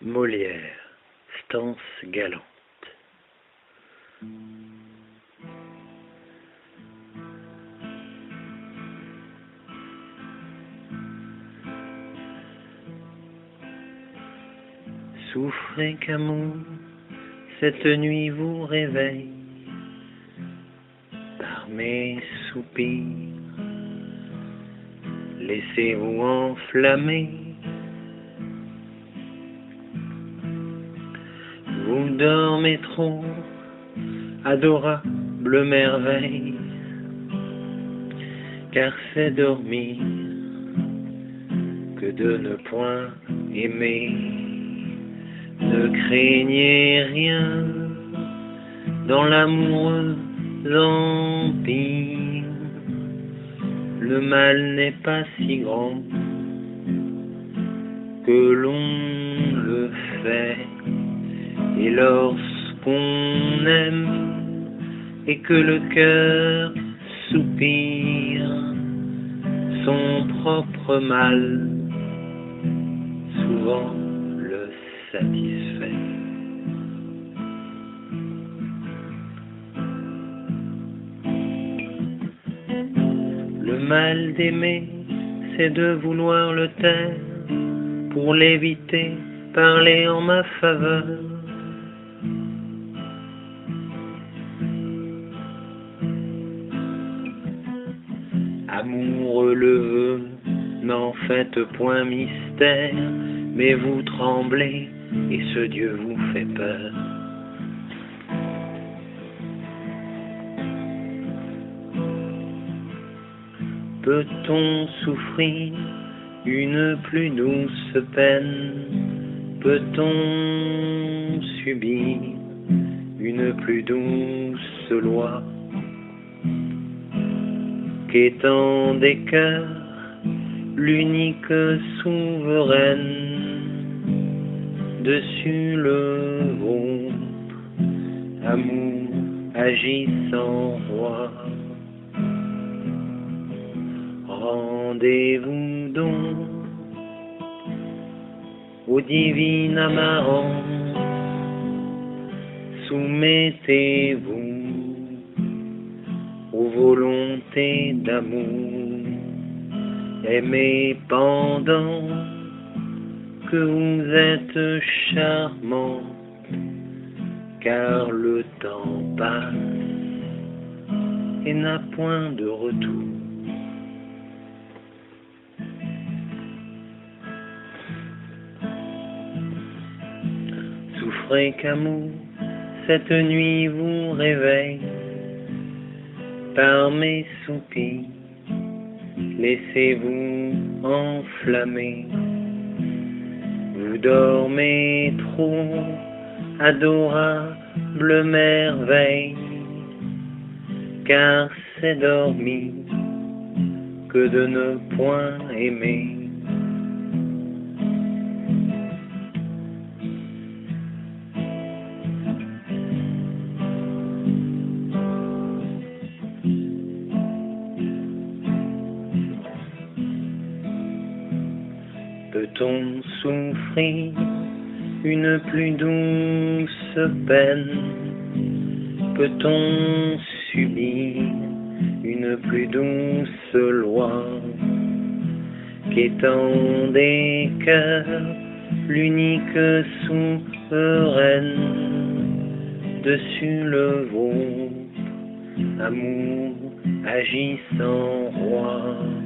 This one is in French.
Molière, stances galantes. Souffrez qu'amour, cette nuit vous réveille par mes soupirs. Laissez-vous enflammer. Vous dormez trop, adorable merveille, car c'est dormir que de ne point aimer. Ne craignez rien dans l'amoureux empire. Le mal n'est pas si grand que l'on le fait. Et lorsqu'on aime et que le cœur soupire son propre mal, souvent le satisfait. Le mal d'aimer, c'est de vouloir le taire, pour l'éviter, parler en ma faveur. Amoureux le veut, n'en faites point mystère, mais vous tremblez et ce Dieu vous fait peur. Peut-on souffrir une plus douce peine? Peut-on subir une plus douce loi? Qu'étant des cœurs l'unique souveraine, dessus le vôtre, amour agissant roi. Rendez-vous donc au divin amarant, soumettez-vous aux volontés d'amour, aimez pendant que vous êtes charmant, car le temps passe et n'a point de retour. Souffrez qu'amour, cette nuit vous réveille par mes soupirs. Laissez-vous enflammer. Vous dormez trop, adorable merveille, car c'est dormir que de ne point aimer. Peut-on souffrir une plus douce peine? Peut-on subir une plus douce loi? Qu'étant des cœurs l'unique souveraine, dessus le vôtre, amour agissant roi.